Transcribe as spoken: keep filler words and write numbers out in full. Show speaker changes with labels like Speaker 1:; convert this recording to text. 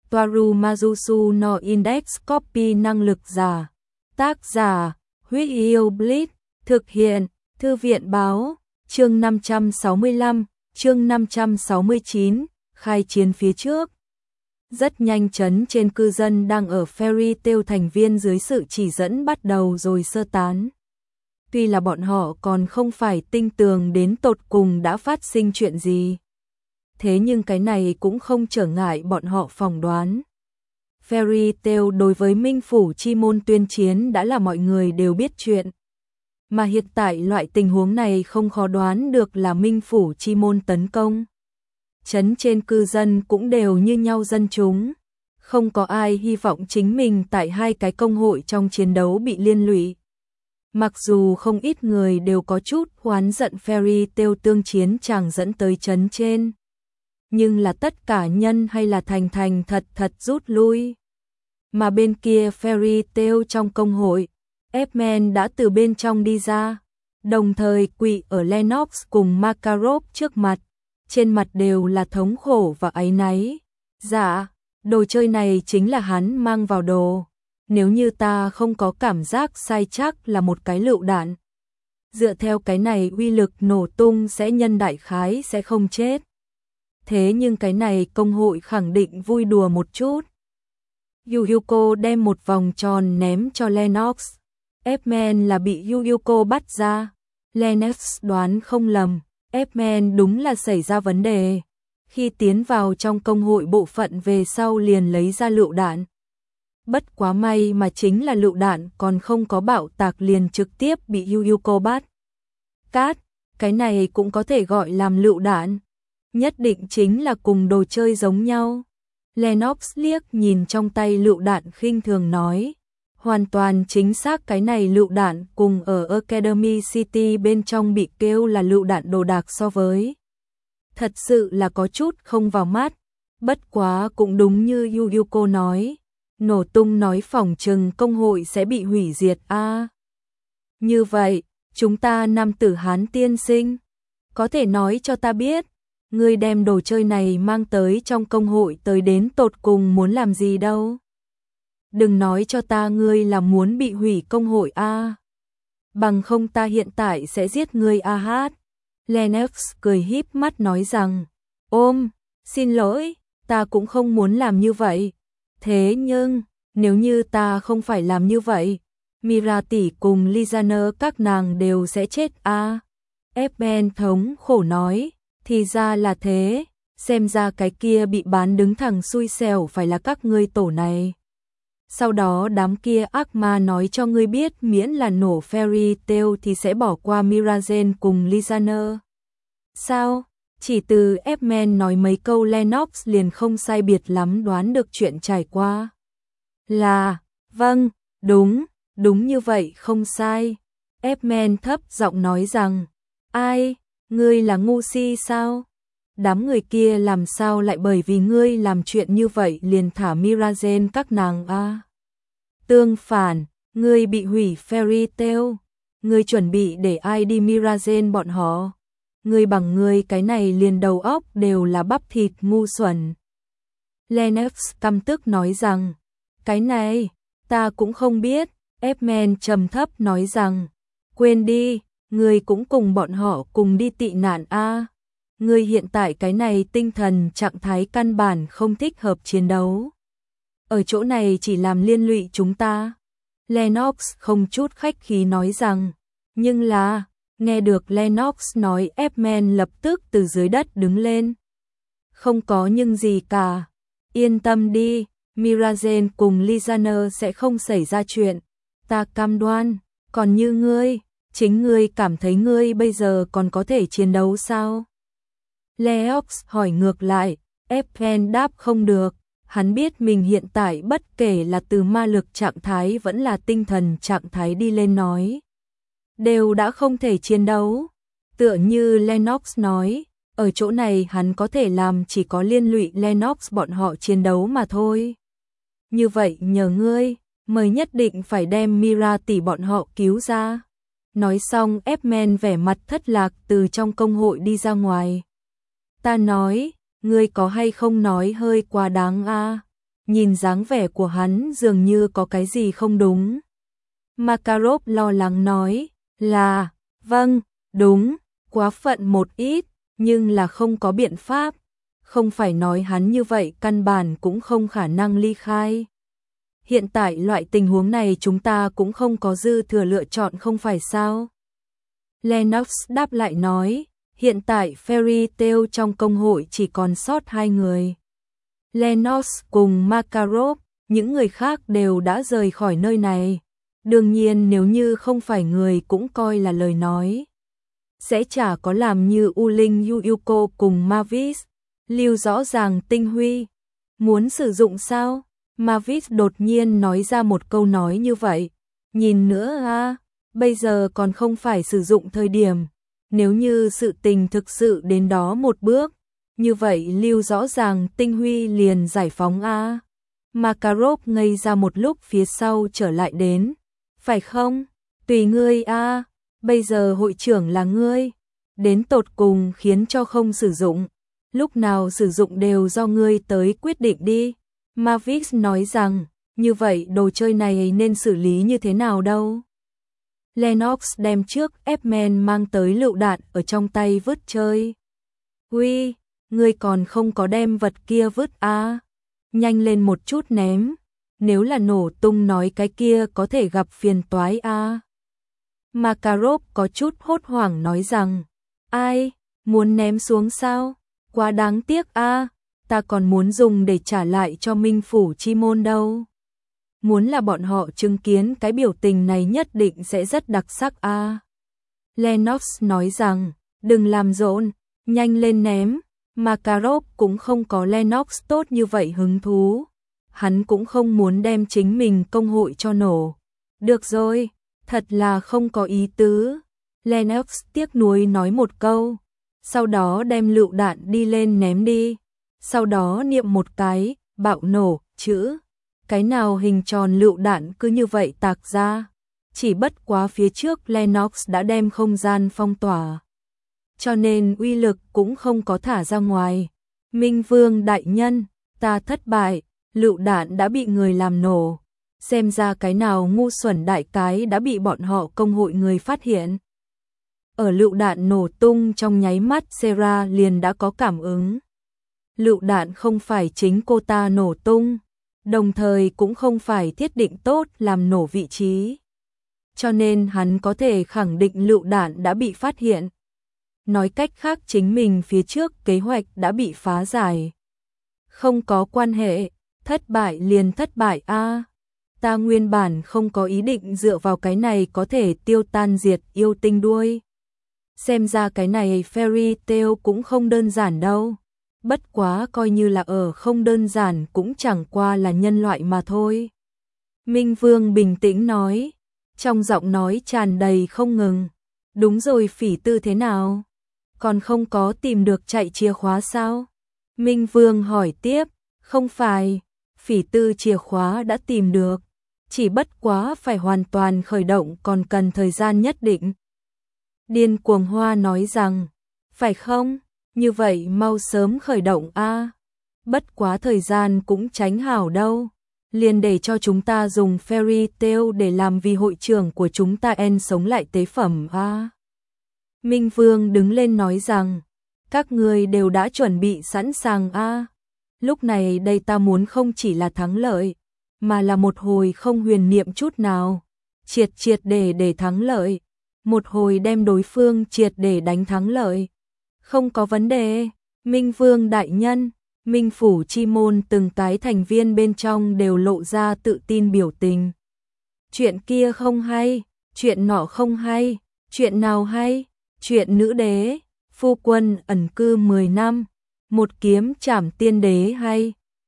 Speaker 1: Toaru Majusu no Index Copy năng lực giả. Tác giả, Huyết Yêu Blitz, thực hiện, Thư viện báo, chương năm trăm sáu mươi lăm, chương năm trăm sáu mươi chín, khai chiến phía trước. Rất nhanh chấn trên cư dân đang ở Fairy Tail thành viên dưới sự chỉ dẫn bắt đầu rồi sơ tán. Tuy là bọn họ còn không phải tinh tường đến tột cùng đã phát sinh chuyện gì. Thế nhưng cái này cũng không trở ngại bọn họ phỏng đoán. Fairy Tail đối với Minh Phủ Chi Môn tuyên chiến đã là mọi người đều biết chuyện. Mà hiện tại loại tình huống này không khó đoán được là Minh Phủ Chi Môn tấn công. Trấn trên cư dân cũng đều như nhau dân chúng. Không có ai hy vọng chính mình tại hai cái công hội trong chiến đấu bị liên lụy. Mặc dù không ít người đều có chút oán giận Fairy Tail tương chiến chẳng dẫn tới trấn trên. Nhưng là tất cả nhân hay là thành thành thật thật rút lui. Mà bên kia Fairy Tail trong công hội, F-Man đã từ bên trong đi ra, đồng thời quỳ ở Lennox cùng Makarov trước mặt, trên mặt đều là thống khổ và áy náy. Dạ, đồ chơi này chính là hắn mang vào đồ, nếu như ta không có cảm giác sai chắc là một cái lựu đạn. Dựa theo cái này uy lực nổ tung sẽ nhân đại khái sẽ không chết. Thế nhưng cái này công hội khẳng định vui đùa một chút. Yuyuko đem một vòng tròn ném cho Lennox. F-Man là bị Yuyuko bắt ra. Lennox đoán không lầm, F-Man đúng là xảy ra vấn đề. Khi tiến vào trong công hội bộ phận về sau liền lấy ra lựu đạn. Bất quá may mà chính là lựu đạn còn không có bạo tạc liền trực tiếp bị Yuyuko bắt. Cát, cái này cũng có thể gọi làm lựu đạn. Nhất định chính là cùng đồ chơi giống nhau. Lennox liếc nhìn trong tay lựu đạn khinh thường nói. Hoàn toàn chính xác cái này lựu đạn cùng ở Academy City bên trong bị kêu là lựu đạn đồ đạc so với. Thật sự là có chút không vào mắt. Bất quá cũng đúng như Yuyuko nói. Nổ tung nói phỏng chừng công hội sẽ bị hủy diệt a. À, như vậy, chúng ta nam tử Hán tiên sinh. Có thể nói cho ta biết. Ngươi đem đồ chơi này mang tới trong công hội tới đến tột cùng muốn làm gì đâu. Đừng nói cho ta ngươi là muốn bị hủy công hội a. Bằng không ta hiện tại sẽ giết ngươi a hát. Lennox cười híp mắt nói rằng, ôm, xin lỗi, ta cũng không muốn làm như vậy. Thế nhưng, nếu như ta không phải làm như vậy, Mira tỷ cùng Lizaner các nàng đều sẽ chết a. F-Man thống khổ nói. Thì ra là thế, xem ra cái kia bị bán đứng thẳng xui xẻo phải là các ngươi tổ này. Sau đó đám kia ác ma nói cho ngươi biết miễn là nổ Fairy Tail thì sẽ bỏ qua Mirazen cùng Lizaner. Sao? Chỉ từ F-Man nói mấy câu Lennox liền không sai biệt lắm đoán được chuyện trải qua. Là, vâng, đúng, đúng như vậy không sai. F-Man thấp giọng nói rằng, ai? Ngươi là ngu si sao? Đám người kia làm sao lại bởi vì ngươi làm chuyện như vậy liền thả Mirazen các nàng a? À? Tương phản, ngươi bị hủy Fairy Tail. Ngươi chuẩn bị để ai đi Mirazen bọn họ? Ngươi bằng ngươi cái này liền đầu óc đều là bắp thịt ngu xuẩn. Lennox căm tức nói rằng, cái này, ta cũng không biết. F-Man trầm thấp nói rằng, quên đi. Ngươi cũng cùng bọn họ cùng đi tị nạn a. À. Ngươi hiện tại cái này tinh thần trạng thái căn bản không thích hợp chiến đấu. Ở chỗ này chỉ làm liên lụy chúng ta. Lennox không chút khách khí nói rằng, nhưng là, nghe được Lennox nói F-Man lập tức từ dưới đất đứng lên. Không có nhưng gì cả. Yên tâm đi, Mirazen cùng Lizaner sẽ không xảy ra chuyện. Ta cam đoan, còn như ngươi. Chính ngươi cảm thấy ngươi bây giờ còn có thể chiến đấu sao? Leox hỏi ngược lại, F-Man đáp không được, hắn biết mình hiện tại bất kể là từ ma lực trạng thái vẫn là tinh thần trạng thái đi lên nói. Đều đã không thể chiến đấu. Tựa như Lennox nói, ở chỗ này hắn có thể làm chỉ có liên lụy Lennox bọn họ chiến đấu mà thôi. Như vậy nhờ ngươi, mời nhất định phải đem Mira tỷ bọn họ cứu ra. Nói xong F-Man vẻ mặt thất lạc từ trong công hội đi ra ngoài. Ta nói, ngươi có hay không nói hơi quá đáng a? nhìn dáng vẻ của hắn dường như có cái gì không đúng. Makarov lo lắng nói, là, vâng, đúng, quá phận một ít, nhưng là không có biện pháp, không phải nói hắn như vậy căn bản cũng không khả năng ly khai. Hiện tại loại tình huống này chúng ta cũng không có dư thừa lựa chọn không phải sao? Lennox đáp lại nói, hiện tại Fairy Tail trong công hội chỉ còn sót hai người. Lennox cùng Makarov, những người khác đều đã rời khỏi nơi này. Đương nhiên nếu như không phải người cũng coi là lời nói. Sẽ chả có làm như U Linh Yuyuko cùng Mavis, lưu rõ ràng tinh huy. Muốn sử dụng sao? Mavis đột nhiên nói ra một câu nói như vậy. Nhìn nữa à, bây giờ còn không phải sử dụng thời điểm. Nếu như sự tình thực sự đến đó một bước, như vậy lưu rõ ràng tinh huy liền giải phóng a. Makarov ngây ra một lúc phía sau trở lại đến. Phải không? Tùy ngươi a, bây giờ hội trưởng là ngươi. Đến tột cùng khiến cho không sử dụng. Lúc nào sử dụng đều do ngươi tới quyết định đi. Mavis nói rằng, như vậy đồ chơi này nên xử lý như thế nào đâu? Lennox đem trước Ep-Men mang tới lựu đạn ở trong tay vứt chơi. Uy, ngươi còn không có đem vật kia vứt à? Nhanh lên một chút ném. Nếu là nổ tung nói cái kia có thể gặp phiền toái à? Makarov có chút hốt hoảng nói rằng, ai, muốn ném xuống sao? Quá đáng tiếc à? Ta còn muốn dùng để trả lại cho Minh Phủ Chi Môn đâu. Muốn là bọn họ chứng kiến cái biểu tình này nhất định sẽ rất đặc sắc a. À. Lennox nói rằng, đừng làm rộn, nhanh lên ném. Makarov cũng không có Lennox tốt như vậy hứng thú. Hắn cũng không muốn đem chính mình công hội cho nổ. Được rồi, thật là không có ý tứ. Lennox tiếc nuối nói một câu, sau đó đem lựu đạn đi lên ném đi. Sau đó niệm một cái, bạo nổ, chữ. Cái nào hình tròn lựu đạn cứ như vậy tạc ra. Chỉ bất quá phía trước Lennox đã đem không gian phong tỏa. Cho nên uy lực cũng không có thả ra ngoài. Minh Vương đại nhân, ta thất bại, lựu đạn đã bị người làm nổ. Xem ra cái nào ngu xuẩn đại cái đã bị bọn họ công hội người phát hiện. Ở lựu đạn nổ tung trong nháy mắt Sarah liền đã có cảm ứng. Lựu đạn không phải chính cô ta nổ tung, đồng thời cũng không phải thiết định tốt làm nổ vị trí. Cho nên hắn có thể khẳng định lựu đạn đã bị phát hiện. Nói cách khác chính mình phía trước kế hoạch đã bị phá giải. Không có quan hệ, thất bại liền thất bại a. À, ta nguyên bản không có ý định dựa vào cái này có thể tiêu tan diệt yêu tinh đuôi. Xem ra cái này Fairy Tail cũng không đơn giản đâu. Bất quá coi như là ở không đơn giản cũng chẳng qua là nhân loại mà thôi. Minh Vương bình tĩnh nói, trong giọng nói tràn đầy không ngừng. Đúng rồi, Phỉ Tư thế nào? Còn không có tìm được chạy chìa khóa sao? Minh Vương hỏi tiếp, không phải, Phỉ Tư chìa khóa đã tìm được. Chỉ bất quá phải hoàn toàn khởi động còn cần thời gian nhất định. Điên Cuồng Hoa nói rằng, phải không? Như vậy mau sớm khởi động a. À. Bất quá thời gian cũng tránh hảo đâu. Liền để cho chúng ta dùng Fairy Tail để làm vì hội trưởng của chúng ta en sống lại tế phẩm a. À. Minh Vương đứng lên nói rằng, các người đều đã chuẩn bị sẵn sàng a. À. Lúc này đây ta muốn không chỉ là thắng lợi, mà là một hồi không huyền niệm chút nào. Triệt triệt để để thắng lợi. Một hồi đem đối phương triệt để đánh thắng lợi. Không có vấn đề, Minh Vương đại nhân, Minh Phủ Chi Môn từng cái thành viên bên trong đều lộ ra tự tin biểu tình. Chuyện kia không hay, chuyện nọ không hay, chuyện nào hay, chuyện nữ đế, phu quân ẩn cư mười năm, một kiếm trảm tiên đế hay,